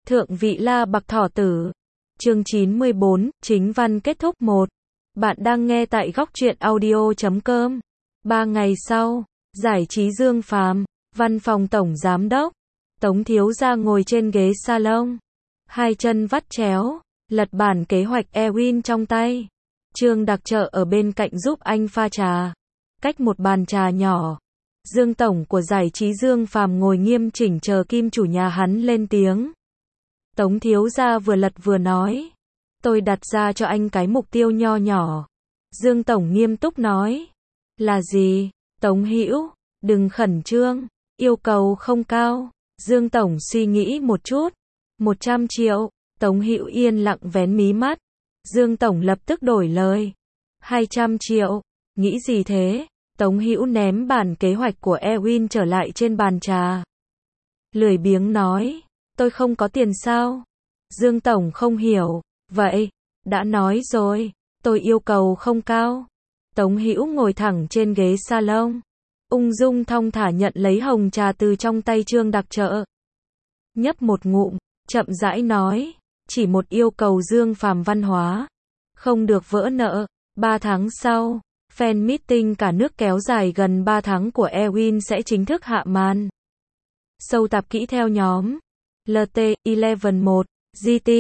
Thượng vị La Bạc Thỏ Tử. Chương 94, chính văn kết thúc 1. Bạn đang nghe tại góc truyện audio.com. 3 ngày sau, giải trí Dương Phàm, văn phòng tổng giám đốc. Tống thiếu gia ngồi trên ghế salon, hai chân vắt chéo, lật bản kế hoạch Ewin trong tay. Trương Đặc Trợ ở bên cạnh giúp anh pha trà. Cách một bàn trà nhỏ, Dương tổng của giải trí Dương Phàm ngồi nghiêm chỉnh chờ Kim chủ nhà hắn lên tiếng. Tống thiếu gia vừa lật vừa nói, tôi đặt ra cho anh cái mục tiêu nho nhỏ. Dương tổng nghiêm túc nói, là gì? Tống Hữu, đừng khẩn trương, yêu cầu không cao. Dương tổng suy nghĩ một chút, 100 triệu. Tống Hữu yên lặng vén mí mắt. Dương tổng lập tức đổi lời, 200 triệu. Nghĩ gì thế? Tống Hữu ném bản kế hoạch của Ewin trở lại trên bàn trà. Lười biếng nói, tôi không có tiền sao? Dương tổng không hiểu, vậy, đã nói rồi, tôi yêu cầu không cao. Tống Hữu ngồi thẳng trên ghế salon, ung dung thong thả nhận lấy hồng trà từ trong tay Trương Đặc Trợ. Nhấp một ngụm, chậm rãi nói, chỉ một yêu cầu Dương Phàm văn hóa, không được vỡ nợ. 3 tháng sau, fan meeting cả nước kéo dài gần 3 tháng của Ewin sẽ chính thức hạ màn. Sâu tạp kỹ theo nhóm LT11 GT,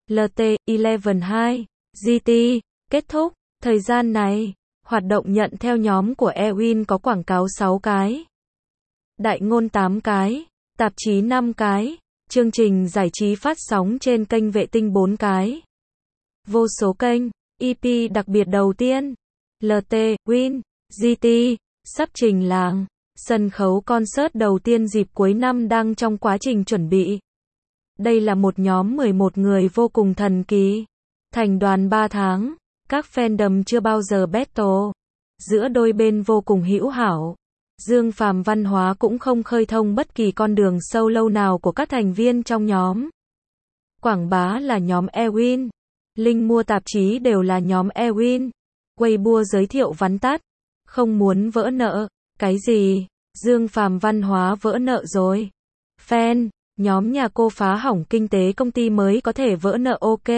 LT11 GT. Kết thúc, thời gian này, hoạt động nhận theo nhóm của Ewin có quảng cáo 6 cái, đại ngôn 8 cái, tạp chí 5 cái, chương trình giải trí phát sóng trên kênh vệ tinh 4 cái. Vô số kênh, EP đặc biệt đầu tiên, LT, Win, GT, sắp trình làng, sân khấu concert đầu tiên dịp cuối năm đang trong quá trình chuẩn bị. Đây là một nhóm 11 người vô cùng thần kỳ. Thành đoàn 3 tháng, các fandom chưa bao giờ battle. Giữa đôi bên vô cùng hữu hảo. Dương Phàm văn hóa cũng không khơi thông bất kỳ con đường sâu lâu nào của các thành viên trong nhóm. Quảng bá là nhóm Ewin. Link mua tạp chí đều là nhóm Ewin. Weibo giới thiệu vắn tắt. Không muốn vỡ nợ. Cái gì? Dương Phàm văn hóa vỡ nợ rồi. Fan, nhóm nhà cô phá hỏng kinh tế công ty mới có thể vỡ nợ ok.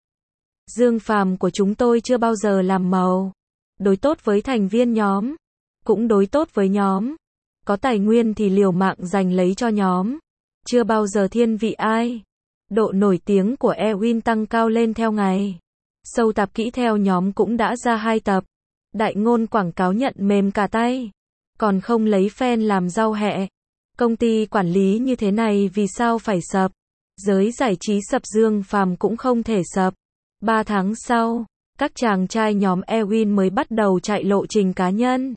Dương Phàm của chúng tôi chưa bao giờ làm màu. Đối tốt với thành viên nhóm, cũng đối tốt với nhóm. Có tài nguyên thì liều mạng giành lấy cho nhóm. Chưa bao giờ thiên vị ai. Độ nổi tiếng của Ewin tăng cao lên theo ngày. Sâu tạp kỹ theo nhóm cũng đã ra 2 tập. Đại ngôn quảng cáo nhận mềm cả tay. Còn không lấy fan làm rau hẹ. Công ty quản lý như thế này vì sao phải sập? Giới giải trí sập Dương Phàm cũng không thể sập. 3 tháng sau, các chàng trai nhóm Ewin mới bắt đầu chạy lộ trình cá nhân.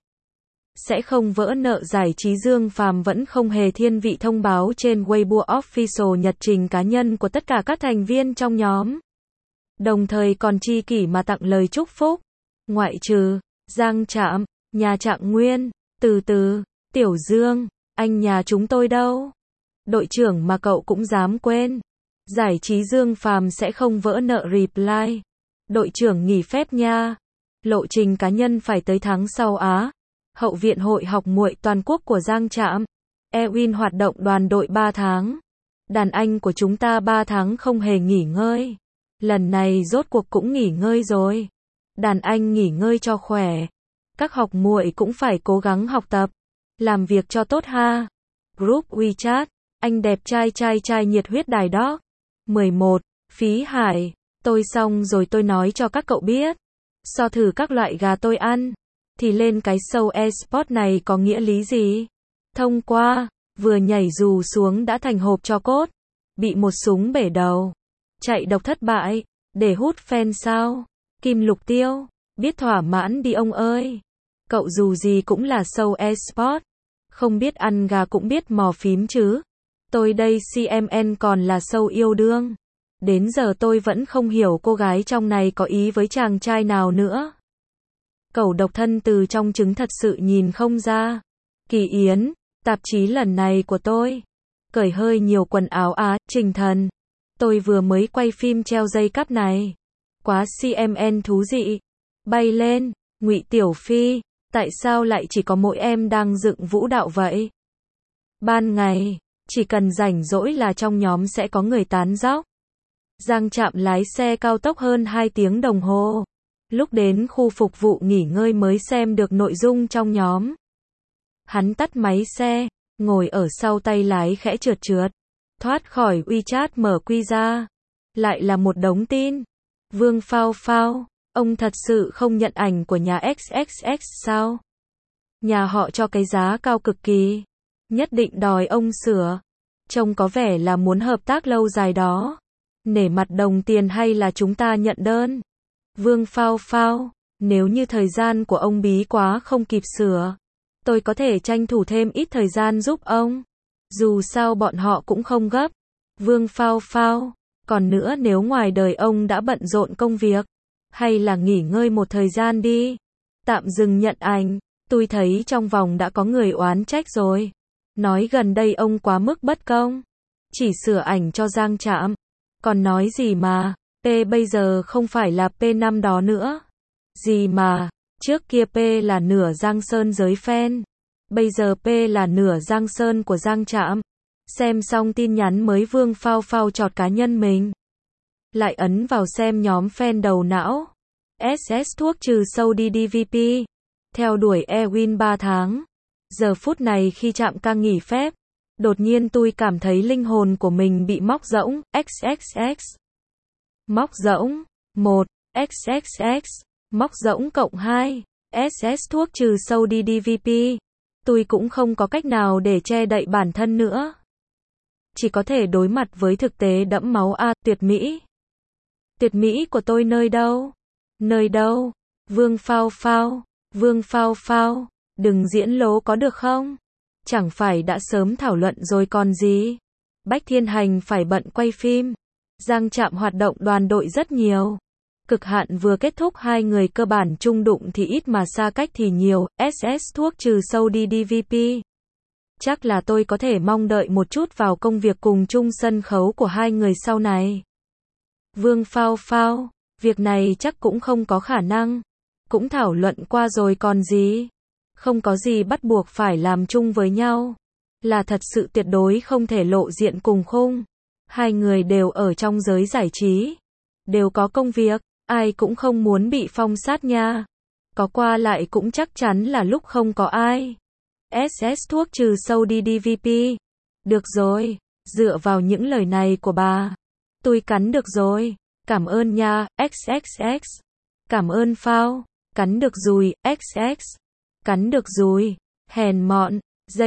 Sẽ không vỡ nợ giải trí Dương Phàm vẫn không hề thiên vị thông báo trên Weibo Official nhật trình cá nhân của tất cả các thành viên trong nhóm. Đồng thời còn chi kỷ mà tặng lời chúc phúc. Ngoại trừ Giang Trạm, nhà Trạng Nguyên, Từ Từ, Tiểu Dương, anh nhà chúng tôi đâu? Đội trưởng mà cậu cũng dám quên. Giải trí Dương Phàm sẽ không vỡ nợ reply. Đội trưởng nghỉ phép nha. Lộ trình cá nhân phải tới tháng sau á. Hậu viện hội học muội toàn quốc của Giang Trạm. Ewin hoạt động đoàn đội 3 tháng. Đàn anh của chúng ta 3 tháng không hề nghỉ ngơi. Lần này rốt cuộc cũng nghỉ ngơi rồi. Đàn anh nghỉ ngơi cho khỏe. Các học muội cũng phải cố gắng học tập. Làm việc cho tốt ha. Group WeChat. Anh đẹp trai nhiệt huyết đài đó. 11. Phí Hải. Tôi xong rồi tôi nói cho các cậu biết. So thử các loại gà tôi ăn. Thì lên cái show eSport này có nghĩa lý gì? Thông qua, vừa nhảy dù xuống đã thành hộp tro cốt. Bị một súng bể đầu. Chạy độc thất bại. Để hút fan sao? Kim Lục Tiêu. Biết thỏa mãn đi ông ơi. Cậu dù gì cũng là show eSport. Không biết ăn gà cũng biết mò phím chứ. Tôi đây CMN còn là show yêu đương. Đến giờ tôi vẫn không hiểu cô gái trong này có ý với chàng trai nào nữa. Cậu độc thân từ trong trứng thật sự nhìn không ra. Kỳ Yến, tạp chí lần này của tôi. Cởi hơi nhiều quần áo á, Trình Thần. Tôi vừa mới quay phim treo dây cáp này. Quá CMN thú dị. Bay lên, Ngụy Tiểu Phi, tại sao lại chỉ có mỗi em đang dựng vũ đạo vậy? Ban ngày, Chỉ cần rảnh rỗi là trong nhóm sẽ có người tán dóc. Giang Trạm lái xe cao tốc hơn 2 tiếng đồng hồ. Lúc đến khu phục vụ nghỉ ngơi mới xem được nội dung trong nhóm. Hắn tắt máy xe, ngồi ở sau tay lái khẽ trượt trượt. Thoát khỏi WeChat mở quy ra. Lại là một đống tin. Vương Phao Phao, ông thật sự không nhận ảnh của nhà XXX sao? Nhà họ cho cái giá cao cực kỳ. Nhất định đòi ông sửa. Trông có vẻ là muốn hợp tác lâu dài đó. Nể mặt đồng tiền hay là chúng ta nhận đơn? Vương Phao Phao, nếu như thời gian của ông bí quá không kịp sửa, tôi có thể tranh thủ thêm ít thời gian giúp ông. Dù sao bọn họ cũng không gấp. Vương Phao Phao, còn nữa nếu ngoài đời ông đã bận rộn công việc, hay là nghỉ ngơi một thời gian đi. Tạm dừng nhận ảnh, tôi thấy trong vòng đã có người oán trách rồi. Nói gần đây ông quá mức bất công. Chỉ sửa ảnh cho Giang Trạm. Còn nói gì mà, P bây giờ không phải là P năm đó nữa. Gì mà, trước kia P là nửa Giang Sơn giới fan. Bây giờ P là nửa Giang Sơn của Giang Trạm. Xem xong tin nhắn mới Vương Phao Phao chọt cá nhân mình. Lại ấn vào xem nhóm fan đầu não. SS thuốc trừ sâu đi DVP. Theo đuổi Ewin 3 tháng. Giờ phút này khi Trạm ca nghỉ phép, đột nhiên tôi cảm thấy linh hồn của mình bị móc rỗng. XXX. Móc rỗng. 1. XXX. Móc rỗng cộng 2. SS thuốc trừ sâu đi DVP. Tôi cũng không có cách nào để che đậy bản thân nữa. Chỉ có thể đối mặt với thực tế đẫm máu. Tuyệt mỹ. Tuyệt mỹ của tôi nơi đâu? Nơi đâu? Vương Phao Phao. Vương Phao Phao. Đừng diễn lố có được không? Chẳng phải đã sớm thảo luận rồi còn gì? Bách Thiên Hành phải bận quay phim. Giang Trạm hoạt động đoàn đội rất nhiều. Cực hạn vừa kết thúc hai người cơ bản chung đụng thì ít mà xa cách thì nhiều. SS thuốc trừ sâu đi DVP. Chắc là tôi có thể mong đợi một chút vào công việc cùng chung sân khấu của hai người sau này. Vương Phao Phao. Việc này chắc cũng không có khả năng. Cũng thảo luận qua rồi còn gì. Không có gì bắt buộc phải làm chung với nhau. Là thật sự tuyệt đối không thể lộ diện cùng khung. Hai người đều ở trong giới giải trí. Đều có công việc. Ai cũng không muốn bị phong sát nha. Có qua lại cũng chắc chắn là lúc không có ai. SS thuốc trừ sâu đi DVP. Được rồi. Dựa vào những lời này của bà, tôi cắn được rồi. Cảm ơn nha. XXX. Cảm ơn Phao. Cắn được rồi. XX. Cắn được rồi. Hèn mọn.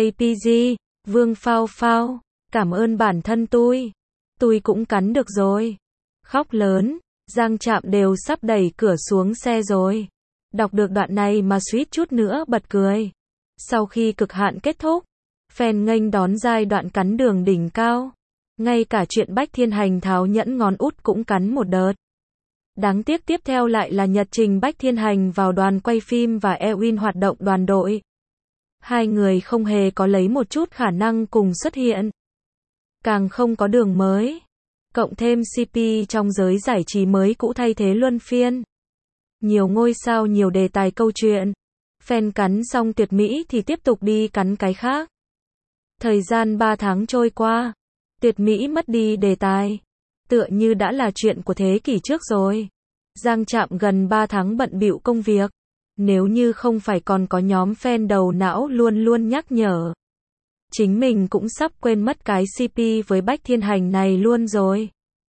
JPG. Vương Phao Phao. Cảm ơn bản thân tôi. Tôi cũng cắn được rồi. Khóc lớn. Giang Trạm đều sắp đẩy cửa xuống xe rồi. Đọc được đoạn này mà suýt chút nữa bật cười. Sau khi cực hạn kết thúc, fan nghênh đón giai đoạn cắn đường đỉnh cao. Ngay cả chuyện Bách Thiên Hành tháo nhẫn ngón út cũng cắn một đợt. Đáng tiếc tiếp theo lại là nhật trình Bách Thiên Hành vào đoàn quay phim và Ewin hoạt động đoàn đội. Hai người không hề có lấy một chút khả năng cùng xuất hiện. Càng không có đường mới. Cộng thêm CP trong giới giải trí mới cũ thay thế luân phiên. Nhiều ngôi sao, nhiều đề tài câu chuyện. Fan cắn xong tuyệt mỹ thì tiếp tục đi cắn cái khác. Thời gian 3 tháng trôi qua. Tuyệt mỹ mất đi đề tài. Tựa như đã là chuyện của thế kỷ trước rồi. Giang Trạm gần 3 tháng bận bịu công việc. Nếu như không phải còn có nhóm fan đầu não luôn luôn nhắc nhở. Chính mình cũng sắp quên mất cái CP với Bách Thiên Hành này luôn rồi.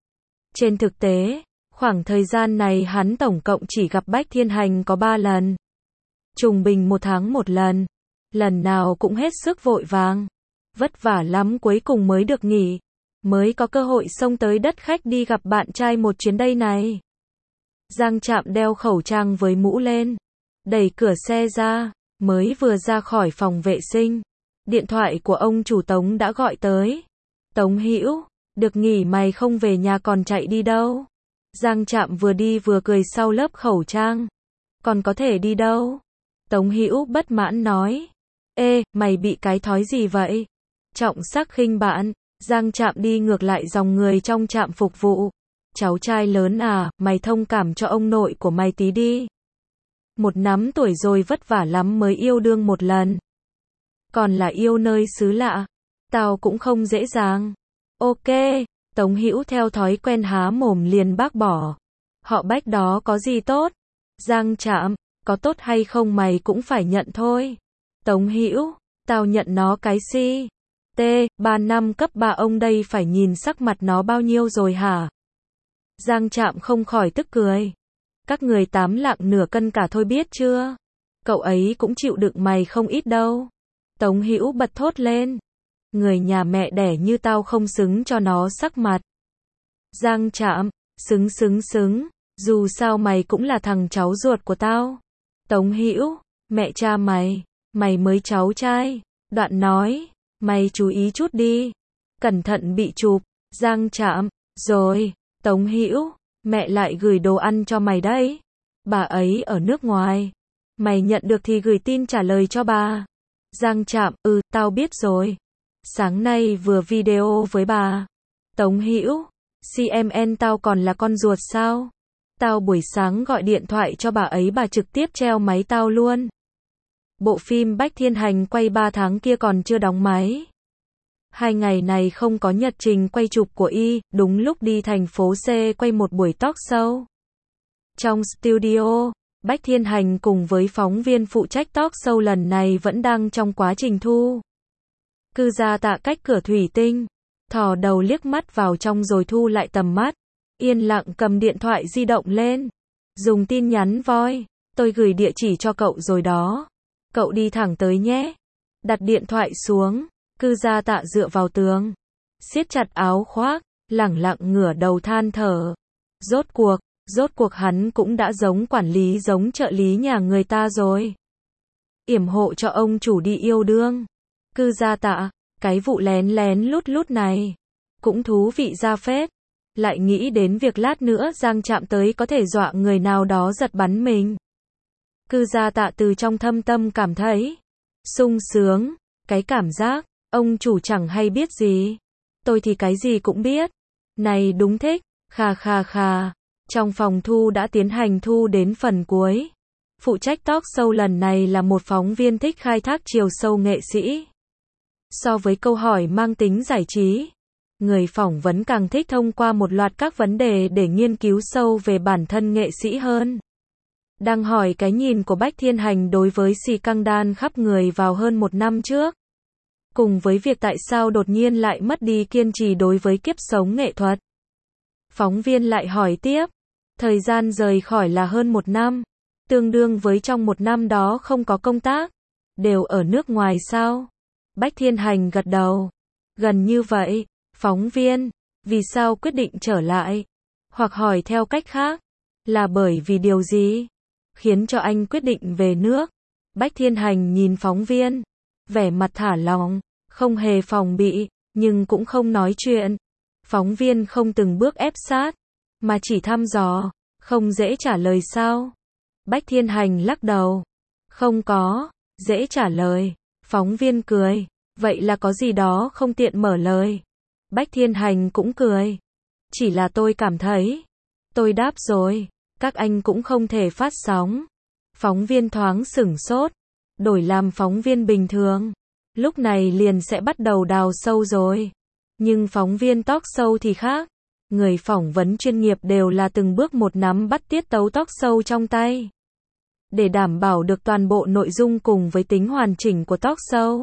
Trên thực tế, khoảng thời gian này hắn tổng cộng chỉ gặp Bách Thiên Hành có 3 lần. Trung bình 1 tháng 1 lần. Lần nào cũng hết sức vội vàng. Vất vả lắm cuối cùng mới được nghỉ. Mới có cơ hội xông tới đất khách đi gặp bạn trai một chuyến đây này. Giang Trạm đeo khẩu trang với mũ lên. Đẩy cửa xe ra. Mới vừa ra khỏi phòng vệ sinh. Điện thoại của ông chủ Tống đã gọi tới. Tống Hữu, được nghỉ mày không về nhà còn chạy đi đâu? Giang Trạm vừa đi vừa cười sau lớp khẩu trang. Còn có thể đi đâu? Tống Hữu bất mãn nói. Ê, mày bị cái thói gì vậy? Trọng sắc khinh bạn. Giang Trạm đi ngược lại dòng người trong trạm phục vụ. Cháu trai lớn à, mày thông cảm cho ông nội của mày tí đi. 1 năm tuổi rồi vất vả lắm mới yêu đương một lần. Còn là yêu nơi xứ lạ. Tao cũng không dễ dàng. Ok, Tống Hữu theo thói quen há mồm liền bác bỏ. Họ Bách đó có gì tốt? Giang Trạm, có tốt hay không mày cũng phải nhận thôi. Tống Hữu, tao nhận nó cái si. T, 3 năm cấp 3 ông đây phải nhìn sắc mặt nó bao nhiêu rồi hả? Giang Trạm không khỏi tức cười. Các người 8 lạng nửa cân cả thôi biết chưa? Cậu ấy cũng chịu đựng mày không ít đâu. Tống Hữu bật thốt lên. Người nhà mẹ đẻ như tao không xứng cho nó sắc mặt. Giang Trạm, xứng, dù sao mày cũng là thằng cháu ruột của tao. Tống Hữu, mẹ cha mày mới cháu trai. Đoạn nói, mày chú ý chút đi, cẩn thận bị chụp. Giang Trạm, rồi. Tống Hữu, mẹ lại gửi đồ ăn cho mày đấy. Bà ấy ở nước ngoài. Mày nhận được thì gửi tin trả lời cho bà. Giang Trạm, tao biết rồi. Sáng nay vừa video với bà. Tống Hữu, CMN tao còn là con ruột sao? Tao buổi sáng gọi điện thoại cho bà ấy bà trực tiếp treo máy tao luôn. Bộ phim Bách Thiên Hành quay 3 tháng kia còn chưa đóng máy. 2 ngày này không có nhật trình quay chụp của y, đúng lúc đi thành phố C quay một buổi talk show. Trong studio, Bách Thiên Hành cùng với phóng viên phụ trách talk show lần này vẫn đang trong quá trình thu. Cư Gia Tạ cách cửa thủy tinh, thò đầu liếc mắt vào trong rồi thu lại tầm mắt, yên lặng cầm điện thoại di động lên, dùng tin nhắn voi, tôi gửi địa chỉ cho cậu rồi đó. Cậu đi thẳng tới nhé. Đặt điện thoại xuống, Cư Gia Tạ dựa vào tường, siết chặt áo khoác, lẳng lặng ngửa đầu than thở. Rốt cuộc hắn cũng đã giống quản lý giống trợ lý nhà người ta rồi. Yểm hộ cho ông chủ đi yêu đương. Cư Gia Tạ, cái vụ lén lén lút này, cũng thú vị ra phết. Lại nghĩ đến việc lát nữa Giang Trạm tới có thể dọa người nào đó giật bắn mình. Cư Gia Tạ từ trong thâm tâm cảm thấy sung sướng, cái cảm giác, ông chủ chẳng hay biết gì. Tôi thì cái gì cũng biết. Này đúng thích, khà. Trong phòng thu đã tiến hành thu đến phần cuối. Phụ trách talk show lần này là một phóng viên thích khai thác chiều sâu nghệ sĩ. So với câu hỏi mang tính giải trí, người phỏng vấn càng thích thông qua một loạt các vấn đề để nghiên cứu sâu về bản thân nghệ sĩ hơn. Đang hỏi cái nhìn của Bách Thiên Hành đối với scandal khắp người vào hơn 1 năm trước. Cùng với việc tại sao đột nhiên lại mất đi kiên trì đối với kiếp sống nghệ thuật. Phóng viên lại hỏi tiếp, thời gian rời khỏi là hơn 1 năm, tương đương với trong 1 năm đó không có công tác, đều ở nước ngoài sao? Bách Thiên Hành gật đầu. Gần như vậy. Phóng viên, vì sao quyết định trở lại? Hoặc hỏi theo cách khác, là bởi vì điều gì khiến cho anh quyết định về nước? Bách Thiên Hành nhìn phóng viên, vẻ mặt thả lỏng, không hề phòng bị, nhưng cũng không nói chuyện. Phóng viên không từng bước ép sát, mà chỉ thăm dò, không dễ trả lời sao? Bách Thiên Hành lắc đầu. Không có, dễ trả lời. Phóng viên cười, vậy là có gì đó không tiện mở lời. Bách Thiên Hành cũng cười. Chỉ là tôi cảm thấy. Tôi đáp rồi, các anh cũng không thể phát sóng. Phóng viên thoáng sửng sốt, đổi làm phóng viên bình thường. Lúc này liền sẽ bắt đầu đào sâu rồi. Nhưng phóng viên talk show thì khác. Người phỏng vấn chuyên nghiệp đều là từng bước một nắm bắt tiết tấu talk show trong tay. Để đảm bảo được toàn bộ nội dung cùng với tính hoàn chỉnh của talk show.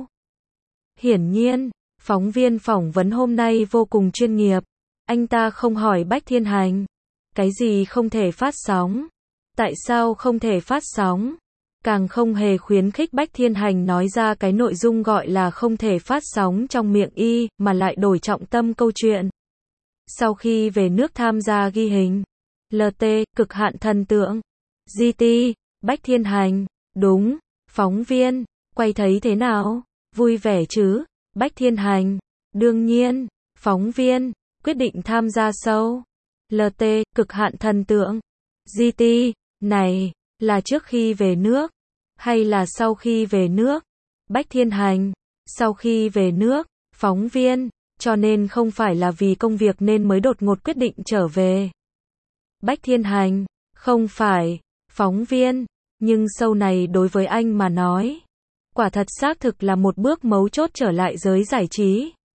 Hiển nhiên, phóng viên phỏng vấn hôm nay vô cùng chuyên nghiệp. Anh ta không hỏi Bách Thiên Hành. Cái gì không thể phát sóng? Tại sao không thể phát sóng? Càng không hề khuyến khích Bách Thiên Hành nói ra cái nội dung gọi là không thể phát sóng trong miệng y, mà lại đổi trọng tâm câu chuyện. Sau khi về nước tham gia ghi hình, LT, cực hạn thần tượng, GT, Bách Thiên Hành, đúng, phóng viên, quay thấy thế nào? Vui vẻ chứ? Bách Thiên Hành, đương nhiên, phóng viên, quyết định tham gia show. LT, cực hạn thần tượng, GT, này, là trước khi về nước, hay là sau khi về nước? Bách Thiên Hành, sau khi về nước, phóng viên, cho nên không phải là vì công việc nên mới đột ngột quyết định trở về. Bách Thiên Hành, không phải, phóng viên, nhưng show này đối với anh mà nói, quả thật xác thực là một bước mấu chốt trở lại giới giải trí.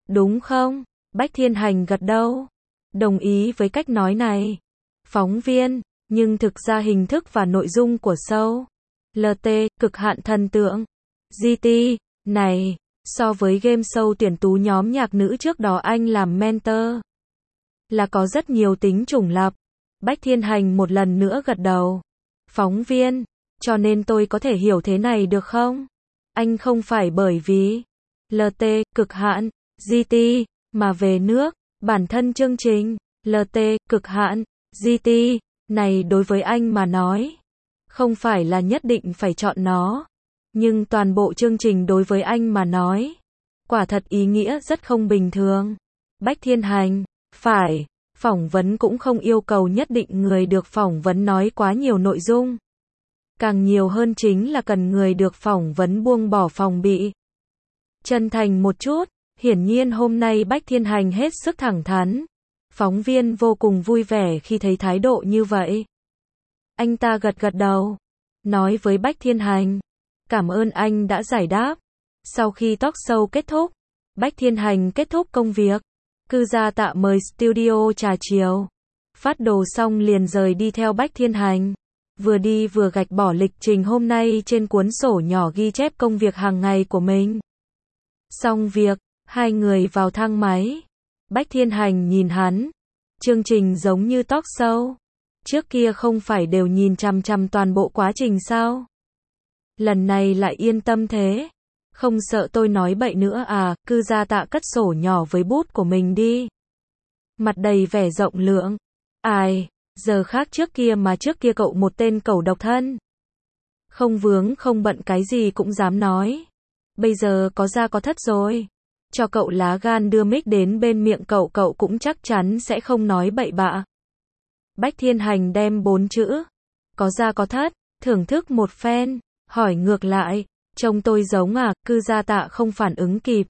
đúng không? Bách Thiên Hành gật đầu. Đồng ý với cách nói này. Phóng viên, nhưng thực ra hình thức và nội dung của show LT, cực hạn thần tượng GT, này, so với game show tuyển tú nhóm nhạc nữ trước đó anh làm mentor, là có rất nhiều tính trùng lặp. Bách Thiên Hành một lần nữa gật đầu. Phóng viên, cho nên tôi có thể hiểu thế này được không? Anh không phải bởi vì LT, cực hạn, GT, mà về nước, bản thân chương trình LT, cực hạn, GT, này đối với anh mà nói, không phải là nhất định phải chọn nó. Nhưng toàn bộ chương trình đối với anh mà nói, quả thật ý nghĩa rất không bình thường. Bách Thiên Hành, phải, phỏng vấn cũng không yêu cầu nhất định người được phỏng vấn nói quá nhiều nội dung. Càng nhiều hơn chính là cần người được phỏng vấn buông bỏ phòng bị. Chân thành một chút, hiển nhiên hôm nay Bách Thiên Hành hết sức thẳng thắn. Phóng viên vô cùng vui vẻ khi thấy thái độ như vậy. Anh ta gật gật đầu, nói với Bách Thiên Hành, cảm ơn anh đã giải đáp. Sau khi talk show kết thúc, Bách Thiên Hành kết thúc công việc. Cư Gia Tạ mời studio trà chiều. Phát đồ xong liền rời đi theo Bách Thiên Hành. Vừa đi vừa gạch bỏ lịch trình hôm nay trên cuốn sổ nhỏ ghi chép công việc hàng ngày của mình. Xong việc, hai người vào thang máy. Bách Thiên Hành nhìn hắn. Chương trình giống như talk show. Trước kia không phải đều nhìn chằm chằm toàn bộ quá trình sao? Lần này lại yên tâm thế. Không sợ tôi nói bậy nữa à? Cư Gia Tạ cất sổ nhỏ với bút của mình đi. Mặt đầy vẻ rộng lượng. Ai, giờ khác trước kia mà trước kia cậu một tên cẩu độc thân. Không vướng không bận cái gì cũng dám nói. Bây giờ có ra có thất rồi. Cho cậu lá gan đưa mic đến bên miệng cậu, cậu cũng chắc chắn sẽ không nói bậy bạ. Bách Thiên Hành đem 4 chữ có ra có thất thưởng thức một phen, hỏi ngược lại, trông tôi giống à? Cư Gia Tạ không phản ứng kịp.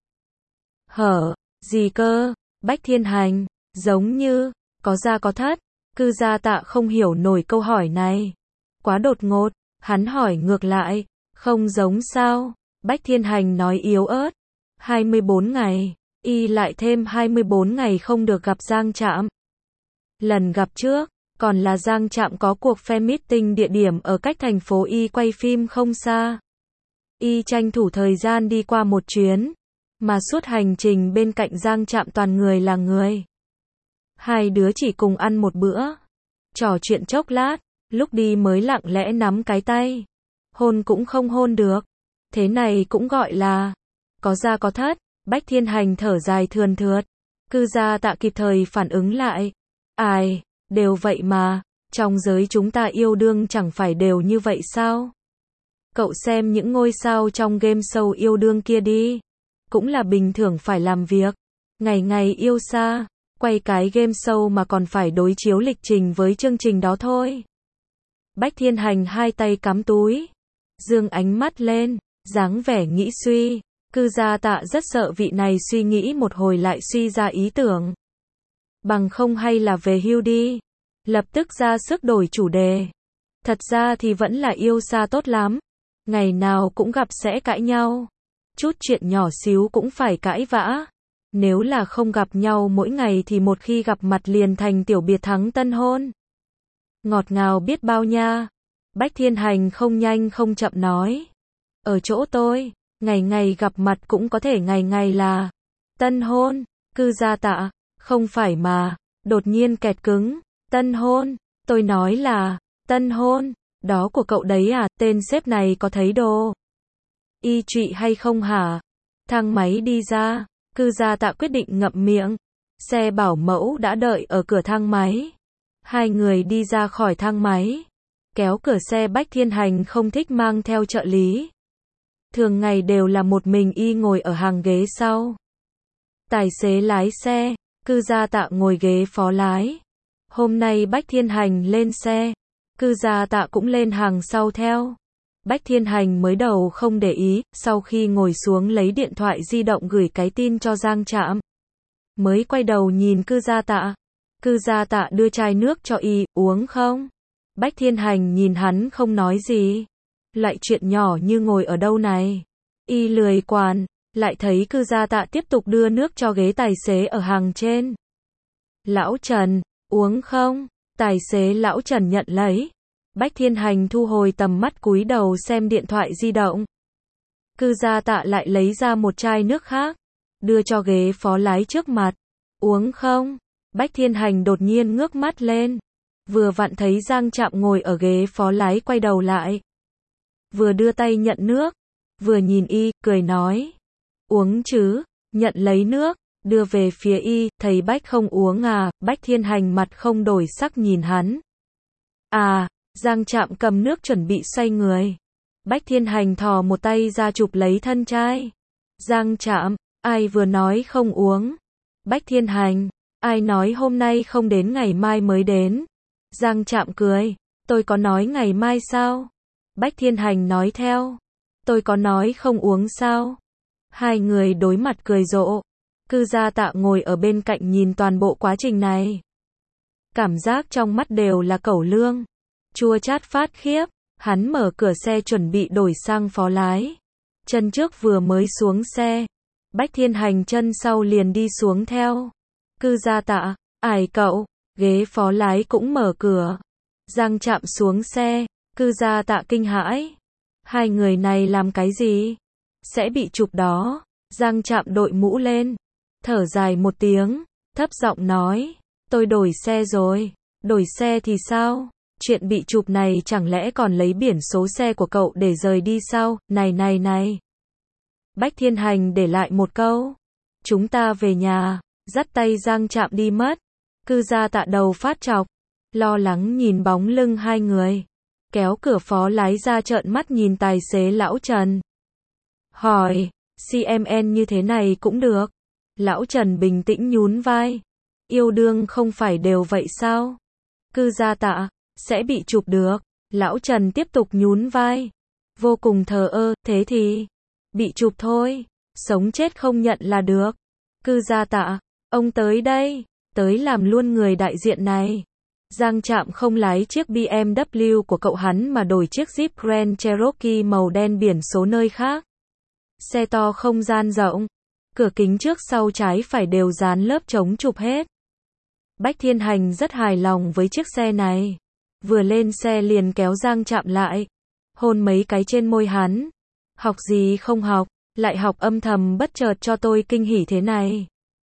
Hở, gì cơ? Bách Thiên Hành, giống như có ra có thất. Cư Gia Tạ không hiểu nổi câu hỏi này. Quá đột ngột, hắn hỏi ngược lại, không giống sao? Bách Thiên Hành nói yếu ớt, 24 ngày, y lại thêm 24 ngày không được gặp Giang Trạm. Lần gặp trước, còn là Giang Trạm có cuộc fan meeting địa điểm ở cách thành phố y quay phim không xa. Y tranh thủ thời gian đi qua một chuyến, mà suốt hành trình bên cạnh Giang Trạm toàn người là người. Hai đứa chỉ cùng ăn một bữa, trò chuyện chốc lát, lúc đi mới lặng lẽ nắm cái tay. Hôn cũng không hôn được. Thế này cũng gọi là có ra có thất. Bách Thiên Hành thở dài thườn thượt. Cư Gia Tạ kịp thời phản ứng lại. Ai, đều vậy mà, trong giới chúng ta yêu đương chẳng phải đều như vậy sao? Cậu xem những ngôi sao trong game show yêu đương kia đi. Cũng là bình thường phải làm việc. Ngày ngày yêu xa, quay cái game show mà còn phải đối chiếu lịch trình với chương trình đó thôi. Bách Thiên Hành hai tay cắm túi, dương ánh mắt lên, dáng vẻ nghĩ suy. Cư Gia Tạ rất sợ vị này suy nghĩ một hồi lại suy ra ý tưởng. Bằng không hay là về hưu đi. Lập tức ra sức đổi chủ đề. Thật ra thì vẫn là yêu xa tốt lắm. Ngày nào cũng gặp sẽ cãi nhau. Chút chuyện nhỏ xíu cũng phải cãi vã. Nếu là không gặp nhau mỗi ngày thì một khi gặp mặt liền thành tiểu biệt thắng tân hôn. Ngọt ngào biết bao nha. Bách Thiên Hành không nhanh không chậm nói. Ở chỗ tôi, ngày ngày gặp mặt cũng có thể ngày ngày là tân hôn. Cư Gia Tạ, không phải mà, đột nhiên kẹt cứng. Tân hôn, tôi nói là tân hôn, đó của cậu đấy à? Tên sếp này có thấy đồ y trụy hay không hả? Thang máy đi ra, Cư Gia Tạ quyết định ngậm miệng. Xe bảo mẫu đã đợi ở cửa thang máy. Hai người đi ra khỏi thang máy, kéo cửa xe. Bách Thiên Hành không thích mang theo trợ lý. Thường ngày đều là một mình y ngồi ở hàng ghế sau. Tài xế lái xe, Cư Gia Tạ ngồi ghế phó lái. Hôm nay Bách Thiên Hành lên xe, Cư Gia Tạ cũng lên hàng sau theo. Bách Thiên Hành mới đầu không để ý, sau khi ngồi xuống lấy điện thoại di động gửi cái tin cho Giang Trạm. Mới quay đầu nhìn Cư Gia Tạ. Cư Gia Tạ đưa chai nước cho y, uống không? Bách Thiên Hành nhìn hắn không nói gì. Lại chuyện nhỏ như ngồi ở đâu này. Y lười quản, lại thấy cư gia Tạ tiếp tục đưa nước cho ghế tài xế ở hàng trên. Lão Trần, uống không? Tài xế lão Trần nhận lấy. Bách Thiên Hành thu hồi tầm mắt cúi đầu xem điện thoại di động. Cư gia Tạ lại lấy ra một chai nước khác, đưa cho ghế phó lái trước mặt. Uống không? Bách Thiên Hành đột nhiên ngước mắt lên. Vừa vặn thấy Giang Trạm ngồi ở ghế phó lái quay đầu lại. Vừa đưa tay nhận nước, vừa nhìn y, cười nói. Uống chứ, nhận lấy nước, đưa về phía y, thấy Bách không uống à, Bách Thiên Hành mặt không đổi sắc nhìn hắn. À, Giang Trạm cầm nước chuẩn bị xoay người. Bách Thiên Hành thò một tay ra chụp lấy thân chai. Giang Trạm, ai vừa nói không uống? Bách Thiên Hành, ai nói hôm nay không đến ngày mai mới đến? Giang Trạm cười, tôi có nói ngày mai sao? Bách Thiên Hành nói theo, tôi có nói không uống sao? Hai người đối mặt cười rộ. Cư gia Tạ ngồi ở bên cạnh nhìn toàn bộ quá trình này. Cảm giác trong mắt đều là cẩu lương. Chua chát phát khiếp. Hắn mở cửa xe chuẩn bị đổi sang phó lái. Chân trước vừa mới xuống xe. Bách Thiên Hành chân sau liền đi xuống theo. Cư gia Tạ, ải cậu, ghế phó lái cũng mở cửa. Giang Trạm xuống xe, cư gia Tạ kinh hãi. Hai người này làm cái gì? Sẽ bị chụp đó. Giang Trạm đội mũ lên, thở dài một tiếng, thấp giọng nói, tôi đổi xe rồi. Đổi xe thì sao? Chuyện bị chụp này chẳng lẽ còn lấy biển số xe của cậu để rời đi sao? Này. Bách Thiên Hành để lại một câu. Chúng ta về nhà, dắt tay Giang Trạm đi mất. Cư gia Tạ đầu phát chọc, lo lắng nhìn bóng lưng hai người. Kéo cửa phó lái ra trợn mắt nhìn tài xế lão Trần. Hỏi, CMN như thế này cũng được. Lão Trần bình tĩnh nhún vai. Yêu đương không phải đều vậy sao? Cư gia Tạ, sẽ bị chụp được. Lão Trần tiếp tục nhún vai. Vô cùng thờ ơ, thế thì bị chụp thôi. Sống chết không nhận là được. Cư gia Tạ, ông tới đây. Tới làm luôn người đại diện này. Giang Trạm không lái chiếc BMW của cậu hắn mà đổi chiếc Jeep Grand Cherokee màu đen biển số nơi khác. Xe to không gian rộng. Cửa kính trước sau trái phải đều dán lớp chống chụp hết. Bách Thiên Hành rất hài lòng với chiếc xe này. Vừa lên xe liền kéo Giang Trạm lại. Hôn mấy cái trên môi hắn. Học gì không học, lại học âm thầm bất chợt cho tôi kinh hỉ thế này.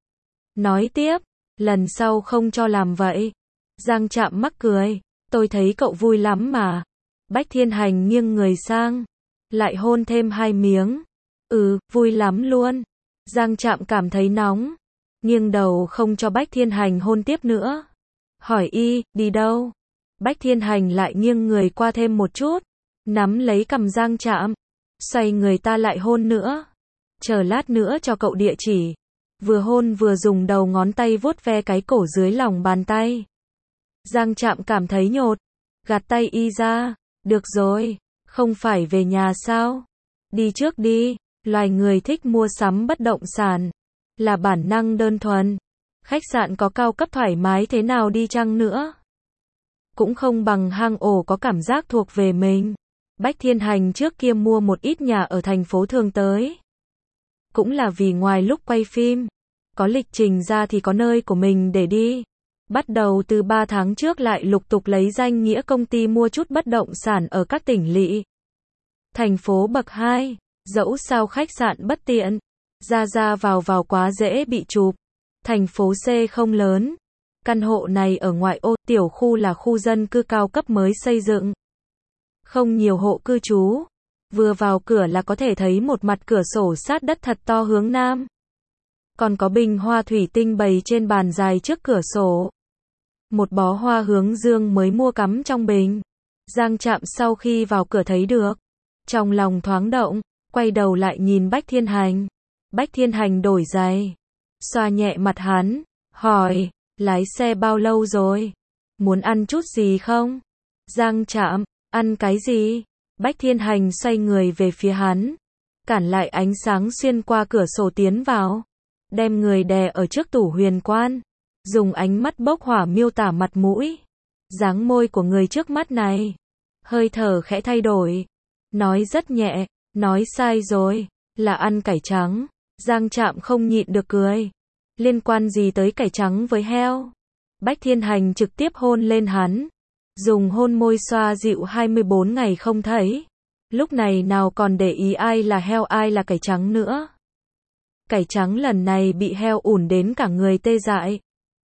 Nói tiếp, lần sau không cho làm vậy. Giang Trạm mắc cười. Tôi thấy cậu vui lắm mà. Bách Thiên Hành nghiêng người sang. Lại hôn thêm 2 miếng. Vui lắm luôn. Giang Trạm cảm thấy nóng. Nghiêng đầu không cho Bách Thiên Hành hôn tiếp nữa. Hỏi y, đi đâu? Bách Thiên Hành lại nghiêng người qua thêm một chút. Nắm lấy cằm Giang Trạm. Xoay người ta lại hôn nữa. Chờ lát nữa cho cậu địa chỉ. Vừa hôn vừa dùng đầu ngón tay vuốt ve cái cổ dưới lòng bàn tay. Giang Trạm cảm thấy nhột. Gạt tay y ra. Được rồi. Không phải về nhà sao? Đi trước đi. Loài người thích mua sắm bất động sản. Là bản năng đơn thuần. Khách sạn có cao cấp thoải mái thế nào đi chăng nữa. Cũng không bằng hang ổ có cảm giác thuộc về mình. Bách Thiên Hành trước kia mua một ít nhà ở thành phố thường tới. Cũng là vì ngoài lúc quay phim, có lịch trình ra thì có nơi của mình để đi. Bắt đầu từ 3 tháng trước lại lục tục lấy danh nghĩa công ty mua chút bất động sản ở các tỉnh lỵ. Thành phố bậc 2, dẫu sao khách sạn bất tiện, ra vào quá dễ bị chụp. Thành phố C không lớn. Căn hộ này ở ngoại ô, tiểu khu là khu dân cư cao cấp mới xây dựng. Không nhiều hộ cư trú. Vừa vào cửa là có thể thấy một mặt cửa sổ sát đất thật to hướng nam. Còn có bình hoa thủy tinh bày trên bàn dài trước cửa sổ. Một bó hoa hướng dương mới mua cắm trong bình. Giang Trạm sau khi vào cửa thấy được. Trong lòng thoáng động, quay đầu lại nhìn Bách Thiên Hành. Bách Thiên Hành đổi giày. Xoa nhẹ mặt hắn, hỏi, lái xe bao lâu rồi? Muốn ăn chút gì không? Giang Trạm, ăn cái gì? Bách Thiên Hành xoay người về phía hắn. Cản lại ánh sáng xuyên qua cửa sổ tiến vào. Đem người đè ở trước tủ huyền quan. Dùng ánh mắt bốc hỏa miêu tả mặt mũi. Dáng môi của người trước mắt này. Hơi thở khẽ thay đổi. Nói rất nhẹ, nói sai rồi. Là ăn cải trắng. Giang Trạm không nhịn được cười. Liên quan gì tới cải trắng với heo? Bách Thiên Hành trực tiếp hôn lên hắn. Dùng hôn môi xoa dịu 24 ngày không thấy. Lúc này nào còn để ý ai là heo ai là cải trắng nữa. Cải trắng lần này bị heo ủn đến cả người tê dại.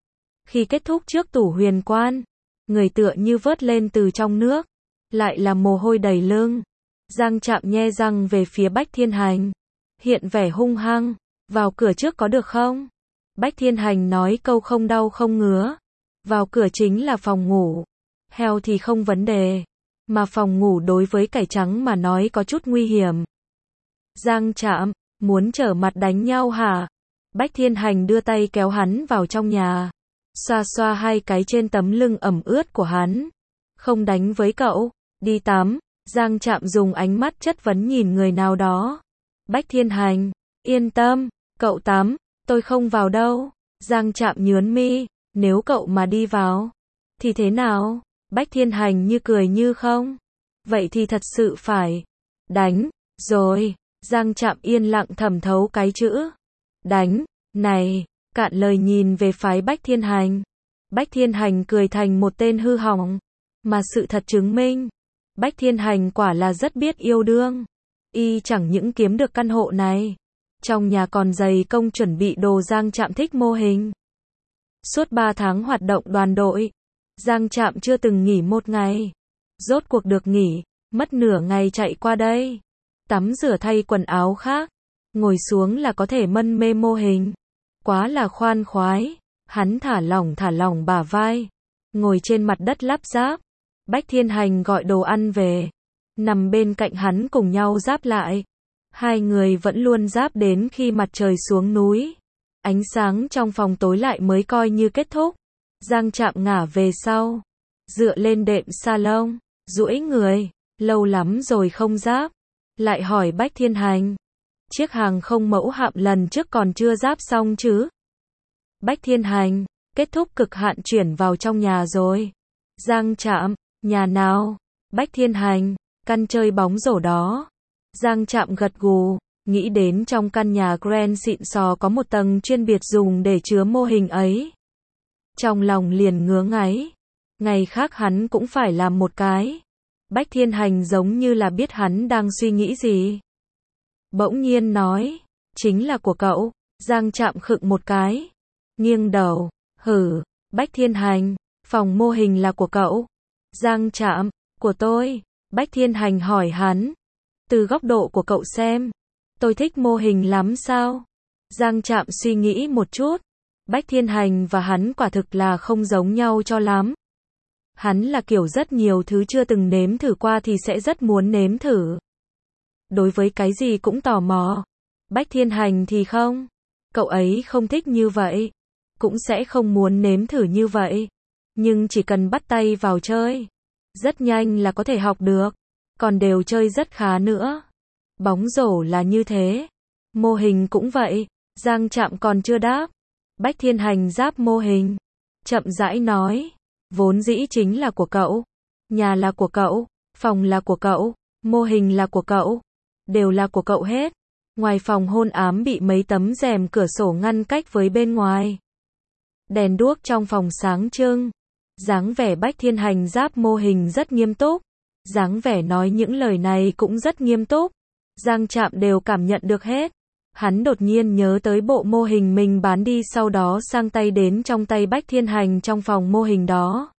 Khi kết thúc trước tủ huyền quan, người tựa như vớt lên từ trong nước, lại là mồ hôi đầy lưng. Giang Trạm nhe răng về phía Bách Thiên Hành, hiện vẻ hung hăng, vào cửa trước có được không? Bách Thiên Hành nói câu không đau không ngứa, vào cửa chính là phòng ngủ, heo thì không vấn đề, mà phòng ngủ đối với cải trắng mà nói có chút nguy hiểm. Giang Trạm, muốn trở mặt đánh nhau hả? Bách Thiên Hành đưa tay kéo hắn vào trong nhà, xoa xoa hai cái trên tấm lưng ẩm ướt của hắn. Không đánh với cậu, đi tắm. Giang Trạm dùng ánh mắt chất vấn nhìn người nào đó. Bách Thiên Hành, yên tâm, cậu tắm, tôi không vào đâu. Giang Trạm nhướng mi, nếu cậu mà đi vào, thì thế nào? Bách Thiên Hành như cười như không. Vậy thì thật sự phải đánh, rồi. Giang Trạm yên lặng thẩm thấu cái chữ đánh, này, cạn lời nhìn về phái Bách Thiên Hành. Bách Thiên Hành cười thành một tên hư hỏng. Mà sự thật chứng minh, Bách Thiên Hành quả là rất biết yêu đương. Y chẳng những kiếm được căn hộ này, trong nhà còn dày công chuẩn bị đồ. Giang Trạm thích mô hình. Suốt 3 tháng hoạt động đoàn đội, Giang Trạm chưa từng nghỉ một ngày. Rốt cuộc được nghỉ, mất nửa ngày chạy qua đây. Tắm rửa thay quần áo khác, ngồi xuống là có thể mân mê mô hình. Quá là khoan khoái, hắn thả lỏng bả vai, ngồi trên mặt đất lắp ráp. Bách Thiên Hành gọi đồ ăn về, nằm bên cạnh hắn cùng nhau ráp lại. Hai người vẫn luôn ráp đến khi mặt trời xuống núi. Ánh sáng trong phòng tối lại mới coi như kết thúc. Giang Trạm ngả về sau, dựa lên đệm salon, duỗi người, lâu lắm rồi không ráp. Lại hỏi Bách Thiên Hành, chiếc hàng không mẫu hạm lần trước còn chưa ráp xong chứ? Bách Thiên Hành, kết thúc cực hạn chuyển vào trong nhà rồi. Giang Trạm, nhà nào? Bách Thiên Hành, căn chơi bóng rổ đó. Giang Trạm gật gù, nghĩ đến trong căn nhà Grand xịn sò có một tầng chuyên biệt dùng để chứa mô hình ấy. Trong lòng liền ngứa ngáy, ngày khác hắn cũng phải làm một cái. Bách Thiên Hành giống như là biết hắn đang suy nghĩ gì. Bỗng nhiên nói, chính là của cậu. Giang Trạm khựng một cái, nghiêng đầu, hử. Bách Thiên Hành, phòng mô hình là của cậu. Giang Trạm, của tôi. Bách Thiên Hành hỏi hắn, từ góc độ của cậu xem, tôi thích mô hình lắm sao? Giang Trạm suy nghĩ một chút, Bách Thiên Hành và hắn quả thực là không giống nhau cho lắm. Hắn là kiểu rất nhiều thứ chưa từng nếm thử qua thì sẽ rất muốn nếm thử. Đối với cái gì cũng tò mò. Bách Thiên Hành thì không. Cậu ấy không thích như vậy. Cũng sẽ không muốn nếm thử như vậy. Nhưng chỉ cần bắt tay vào chơi, rất nhanh là có thể học được. Còn đều chơi rất khá nữa. Bóng rổ là như thế. Mô hình cũng vậy. Giang Trạm còn chưa đáp. Bách Thiên Hành ráp mô hình. Chậm rãi nói. Vốn dĩ chính là của cậu. Nhà là của cậu. Phòng là của cậu. Mô hình là của cậu. Đều là của cậu hết. Ngoài phòng hôn ám bị mấy tấm rèm cửa sổ ngăn cách với bên ngoài. Đèn đuốc trong phòng sáng trưng. Dáng vẻ Bách Thiên Hành ráp mô hình rất nghiêm túc. Dáng vẻ nói những lời này cũng rất nghiêm túc. Giang Trạm đều cảm nhận được hết. Hắn đột nhiên nhớ tới bộ mô hình mình bán đi sau đó sang tay đến trong tay Bách Thiên Hành trong phòng mô hình đó.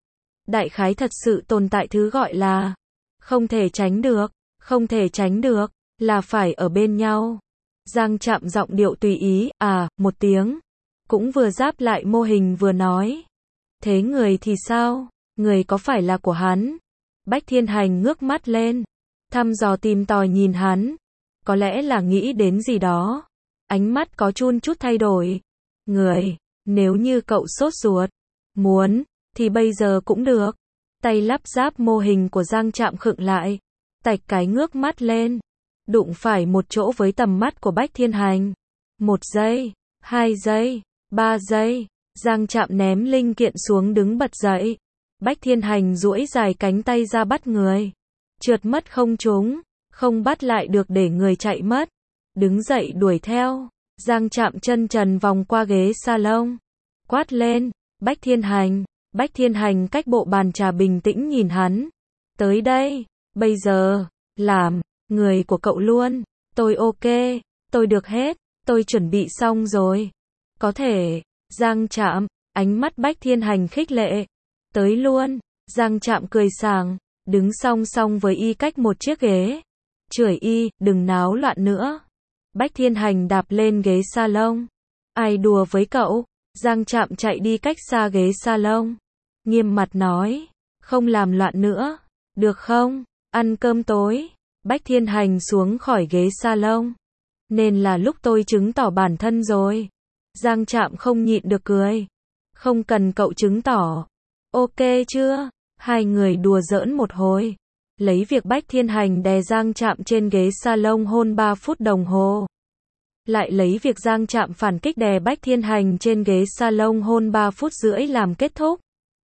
Đại khái thật sự tồn tại thứ gọi là không thể tránh được, không thể tránh được, là phải ở bên nhau. Giang Trạm giọng điệu tùy ý, một tiếng. Cũng vừa ráp lại mô hình vừa nói. Thế người thì sao? Người có phải là của hắn? Bách Thiên Hành ngước mắt lên, thăm dò tìm tòi nhìn hắn. Có lẽ là nghĩ đến gì đó. Ánh mắt có chun chút thay đổi. Người, nếu như cậu sốt ruột, muốn, thì bây giờ cũng được. Tay lắp ráp mô hình của Giang Trạm khựng lại. Tạch cái ngước mắt lên. Đụng phải một chỗ với tầm mắt của Bách Thiên Hành. 1 giây, 2 giây, 3 giây. Giang Trạm ném linh kiện xuống đứng bật dậy. Bách Thiên Hành duỗi dài cánh tay ra bắt người. Trượt mất không trúng. Không bắt lại được để người chạy mất. đứng dậy đuổi theo. Giang Trạm chân trần vòng qua ghế salon, quát lên, Bách Thiên Hành. Bách Thiên Hành cách bộ bàn trà bình tĩnh nhìn hắn. Tới đây, bây giờ, làm, người của cậu luôn. Tôi ok, tôi được hết, tôi chuẩn bị xong rồi. Có thể, Giang Trạm, ánh mắt Bách Thiên Hành khích lệ. Tới luôn, Giang Trạm cười sảng, đứng song song với y cách một chiếc ghế. Chửi y, đừng náo loạn nữa. Bách Thiên Hành đạp lên ghế salon. Ai đùa với cậu? Giang Trạm chạy đi cách xa ghế salon. Nghiêm mặt nói, không làm loạn nữa, được không? Ăn cơm tối. Bách Thiên Hành xuống khỏi ghế salon. Nên là lúc tôi chứng tỏ bản thân rồi. Giang Trạm không nhịn được cười. Không cần cậu chứng tỏ. Ok chưa? Hai người đùa giỡn một hồi. Lấy việc Bách Thiên Hành đè Giang Trạm trên ghế salon hôn 3 phút đồng hồ. Lại lấy việc Giang Trạm phản kích đè Bách Thiên Hành trên ghế salon hôn 3 phút rưỡi làm kết thúc.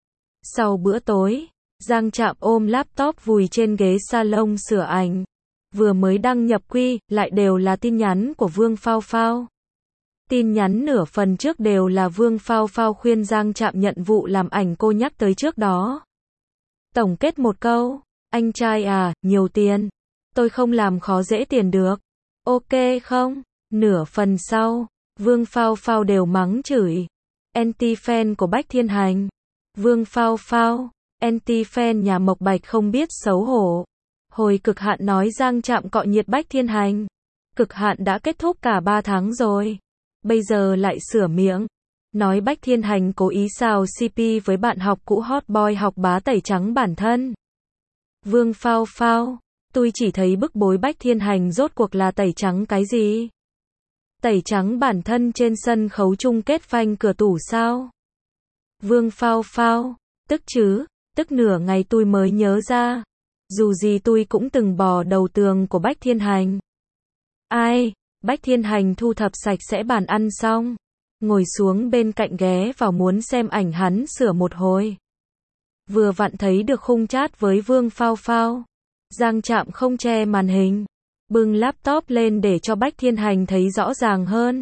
Sau bữa tối, Giang Trạm ôm laptop vùi trên ghế salon sửa ảnh. Vừa mới đăng nhập quy, lại đều là tin nhắn của Vương Phao Phao. Tin nhắn nửa phần trước đều là Vương Phao Phao khuyên Giang Trạm nhận vụ làm ảnh cô nhắc tới trước đó. Tổng kết một câu, anh trai à, nhiều tiền. Tôi không làm khó dễ tiền được. Ok không? Nửa phần sau, Vương Phao Phao đều mắng chửi. Anti-fan của Bách Thiên Hành. Vương Phao Phao, anti-fan nhà Mộc Bạch không biết xấu hổ. Hồi cực hạn nói Giang Trạm cọ nhiệt Bách Thiên Hành. Cực hạn đã kết thúc cả 3 tháng rồi. Bây giờ lại sửa miệng. Nói Bách Thiên Hành cố ý xào CP với bạn học cũ hot boy học bá tẩy trắng bản thân. Vương Phao Phao, tôi chỉ thấy bức bối Bách Thiên Hành rốt cuộc là tẩy trắng cái gì? Tẩy trắng bản thân trên sân khấu chung kết phanh cửa tủ sao? Vương Phao Phao, tức chứ, tức nửa ngày tôi mới nhớ ra. Dù gì tôi cũng từng bò đầu tường của Bách Thiên Hành. Ai? Bách Thiên Hành thu thập sạch sẽ bàn ăn xong. Ngồi xuống bên cạnh ghé vào muốn xem ảnh hắn sửa một hồi. Vừa vặn thấy được khung chat với Vương Phao Phao. Giang Trạm không che màn hình. Bưng laptop lên để cho Bách Thiên Hành thấy rõ ràng hơn.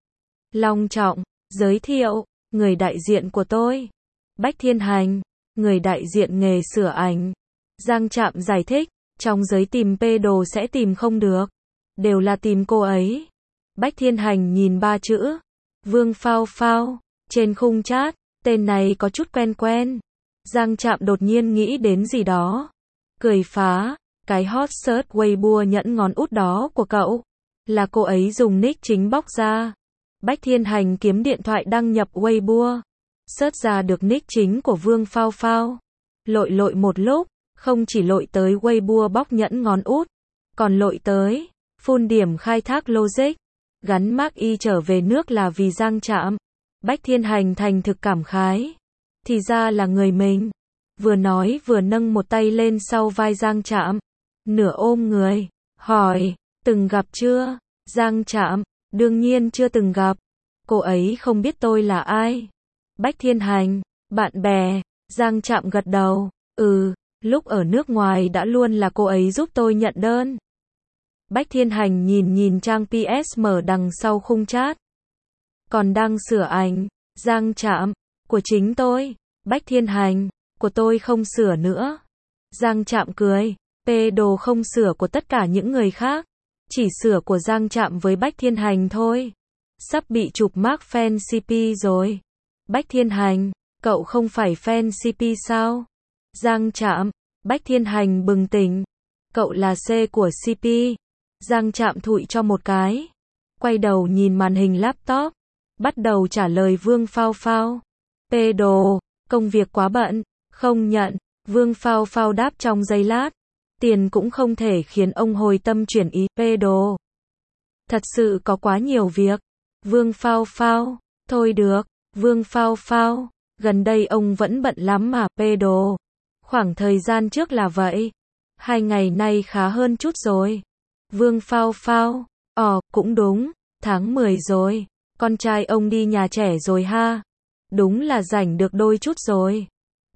Long trọng, giới thiệu, người đại diện của tôi. Bách Thiên Hành, người đại diện nghề sửa ảnh. Giang Trạm giải thích, trong giới tìm đồ sẽ tìm không được. Đều là tìm cô ấy. Bách Thiên Hành nhìn 3 chữ. Vương Phao Phao. Trên khung chat, tên này có chút quen quen. Giang Trạm đột nhiên nghĩ đến gì đó. Cười phá, cái hot search Weibo nhẫn ngón út đó của cậu. Là cô ấy dùng nick chính bóc ra. Bách Thiên Hành kiếm điện thoại đăng nhập Weibo. Search ra được nick chính của Vương Phao Phao. Lội một lúc, không chỉ lội tới Weibo bóc nhẫn ngón út. Còn lội tới, phun điểm khai thác logic. Gắn mác y trở về nước là vì Giang Trạm. Bách Thiên Hành thành thực cảm khái. Thì ra là người mình. Vừa nói vừa nâng một tay lên sau vai Giang Trạm. Nửa ôm người. Hỏi, từng gặp chưa? Giang Trạm, đương nhiên chưa từng gặp. Cô ấy không biết tôi là ai. Bách Thiên Hành, bạn bè. Giang Trạm gật đầu. Lúc ở nước ngoài đã luôn là cô ấy giúp tôi nhận đơn. Bách Thiên Hành nhìn trang PSM đằng sau khung chat. Còn đang sửa ảnh. Giang Trạm, của chính tôi. Bách Thiên Hành, của tôi không sửa nữa. Giang Trạm cười. Đồ không sửa của tất cả những người khác. Chỉ sửa của Giang Trạm với Bách Thiên Hành thôi. Sắp bị chụp mark fan CP rồi. Bách Thiên Hành, cậu không phải fan CP sao? Giang Trạm, Bách Thiên Hành bừng tỉnh. Cậu là C của CP. Giang Trạm thụi cho một cái. Quay đầu nhìn màn hình laptop. Bắt đầu trả lời Vương Phao Phao. Đồ, công việc quá bận, không nhận. Vương Phao Phao đáp trong giây lát. Tiền cũng không thể khiến ông hồi tâm chuyển ý. Đồ, thật sự có quá nhiều việc. Vương Phao Phao, thôi được. Vương Phao Phao, gần đây ông vẫn bận lắm mà. Đồ, khoảng thời gian trước là vậy. 2 ngày nay khá hơn chút rồi. Vương Phao Phao, cũng đúng, tháng 10 rồi. Con trai ông đi nhà trẻ rồi ha. Đúng là rảnh được đôi chút rồi.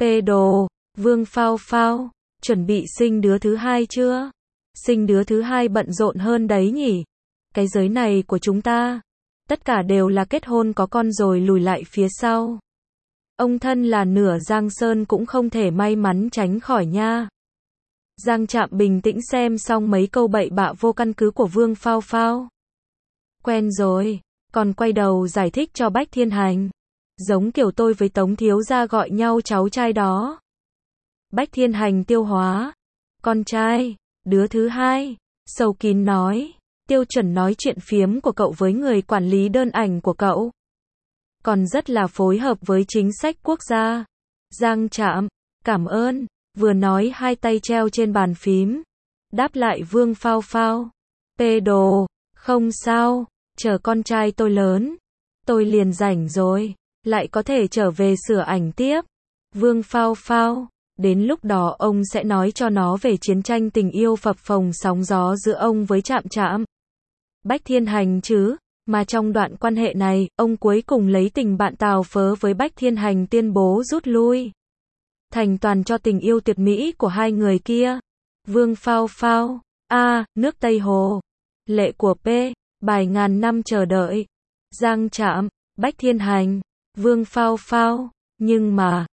Đồ, Vương Phao Phao, chuẩn bị sinh đứa thứ hai chưa? Sinh đứa thứ hai bận rộn hơn đấy nhỉ? cái giới này của chúng ta, tất cả đều là kết hôn có con rồi lùi lại phía sau. Ông thân là nửa Giang Sơn cũng không thể may mắn tránh khỏi nha. Giang Trạm bình tĩnh xem xong mấy câu bậy bạ vô căn cứ của Vương Phao Phao. Quen rồi, còn quay đầu giải thích cho Bách Thiên Hành. Giống kiểu tôi với Tống thiếu gia gọi nhau cháu trai đó. Bách Thiên Hành tiêu hóa. Con trai, đứa thứ hai. Sâu kín nói. Tiêu chuẩn nói chuyện phiếm của cậu với người quản lý đơn ảnh của cậu. Còn rất là phối hợp với chính sách quốc gia. Giang Trạm, cảm ơn. Vừa nói hai tay treo trên bàn phím. Đáp lại Vương Phao Phao. Pê đồ, không sao, chờ con trai tôi lớn. Tôi liền rảnh rồi, lại có thể trở về sửa ảnh tiếp. Vương Phao Phao, đến lúc đó ông sẽ nói cho nó về chiến tranh tình yêu phập phồng sóng gió giữa ông với Trạm Trạm. Bách Thiên Hành chứ, mà trong đoạn quan hệ này, ông cuối cùng lấy tình bạn tào phớ với Bách Thiên Hành tuyên bố rút lui. Thành toàn cho tình yêu tuyệt mỹ của hai người kia. Vương Phao Phao, nước Tây Hồ. Lệ của P, bài ngàn năm chờ đợi. Giang Trạm, Bách Thiên Hành, Vương Phao Phao, nhưng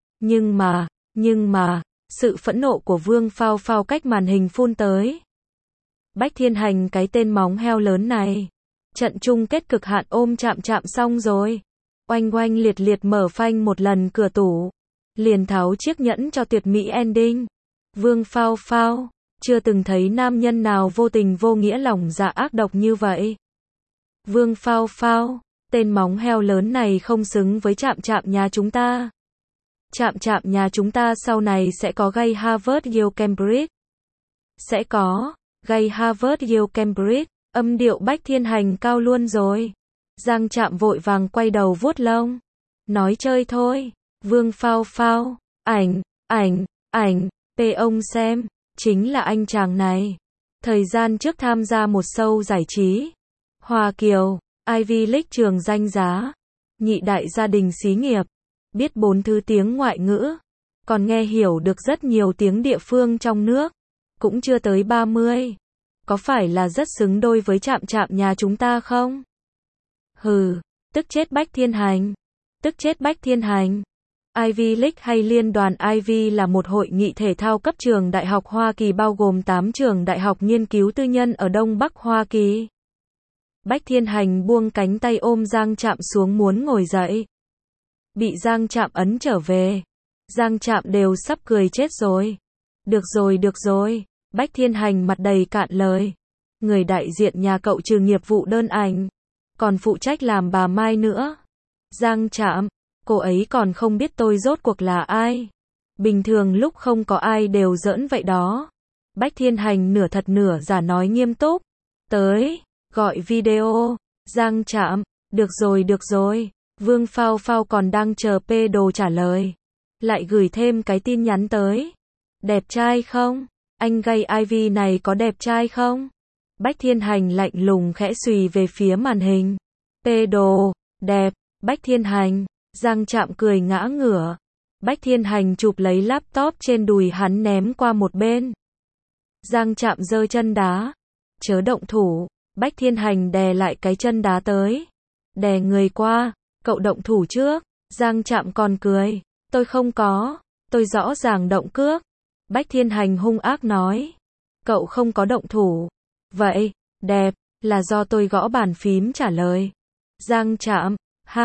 mà, sự phẫn nộ của Vương Phao Phao cách màn hình phun tới. Bách Thiên Hành cái tên móng heo lớn này. Trận chung kết cực hạn ôm Trạm Trạm xong rồi. Oanh oanh liệt liệt mở phanh một lần cửa tủ. Liền tháo chiếc nhẫn cho tuyệt mỹ ending. Vương Phao Phao, chưa từng thấy nam nhân nào vô tình vô nghĩa lòng dạ ác độc như vậy. Vương Phao Phao, tên móng heo lớn này không xứng với Trạm Trạm nhà chúng ta. Trạm Trạm nhà chúng ta sau này sẽ có gây Harvard Yale Cambridge. Sẽ có, gây Harvard Yale Cambridge, âm điệu Bách Thiên Hành cao luôn rồi. Giang Trạm vội vàng quay đầu vuốt lông. Nói chơi thôi. Vương Phao Phao, ảnh, ông xem, chính là anh chàng này. Thời gian trước tham gia một show giải trí. Hoa Kiều, Ivy League trường danh giá. Nhị đại gia đình xí nghiệp. Biết 4 thứ tiếng ngoại ngữ. Còn nghe hiểu được rất nhiều tiếng địa phương trong nước. Cũng chưa tới 30. Có phải là rất xứng đôi với Trạm Trạm nhà chúng ta không? Hừ, tức chết Bách Thiên Hành. Tức chết Bách Thiên Hành. Ivy League hay Liên đoàn Ivy là một hội nghị thể thao cấp trường đại học Hoa Kỳ bao gồm 8 trường đại học nghiên cứu tư nhân ở Đông Bắc Hoa Kỳ. Bách Thiên Hành buông cánh tay ôm Giang Trạm xuống muốn ngồi dậy. Bị Giang Trạm ấn trở về. Giang Trạm đều sắp cười chết rồi. Được rồi. Bách Thiên Hành mặt đầy cạn lời. Người đại diện nhà cậu trừ nghiệp vụ đơn ảnh. Còn phụ trách làm bà Mai nữa. Giang Trạm, cô ấy còn không biết tôi rốt cuộc là ai. Bình thường lúc không có ai đều giỡn vậy đó. Bách Thiên Hành nửa thật nửa giả nói nghiêm túc. Tới, gọi video. Giang Trạm, được rồi. Vương Phao Phao còn đang chờ P đồ trả lời. Lại gửi thêm cái tin nhắn tới. Đẹp trai không? Anh gay Ivy này có đẹp trai không? Bách Thiên Hành lạnh lùng khẽ xùy về phía màn hình. P đồ, đẹp. Bách Thiên Hành. Giang Trạm cười ngã ngửa. Bách Thiên Hành chụp lấy laptop trên đùi hắn ném qua một bên. Giang Trạm giơ chân đá. Chớ động thủ. Bách Thiên Hành đè lại cái chân đá tới. Đè người qua. Cậu động thủ trước. Giang Trạm còn cười. Tôi không có. Tôi rõ ràng động cước. Bách Thiên Hành hung ác nói. Cậu không có động thủ. Vậy, đẹp, là do tôi gõ bàn phím trả lời. Giang Trạm.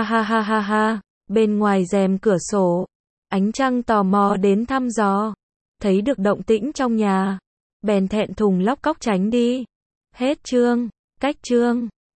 Ha. Bên ngoài rèm cửa sổ. Ánh trăng tò mò đến thăm dò. Thấy được động tĩnh trong nhà. Bèn thẹn thùng lóc cóc tránh đi. Hết chương. Cách chương.